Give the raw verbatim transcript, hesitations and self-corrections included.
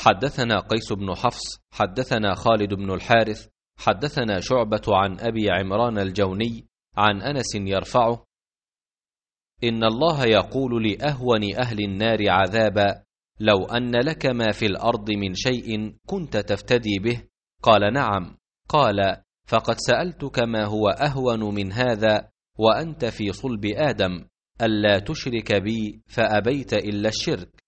حدثنا قيس بن حفص حدثنا خالد بن الحارث حدثنا شعبة عن أبي عمران الجوني عن أنس يرفعه: إن الله يقول لأهون أهل النار عذابا: لو أن لك ما في الأرض من شيء كنت تفتدي به؟ قال: نعم. قال: فقد سألتك ما هو أهون من هذا وأنت في صلب آدم، ألا تشرك بي، فأبيت إلا الشرك،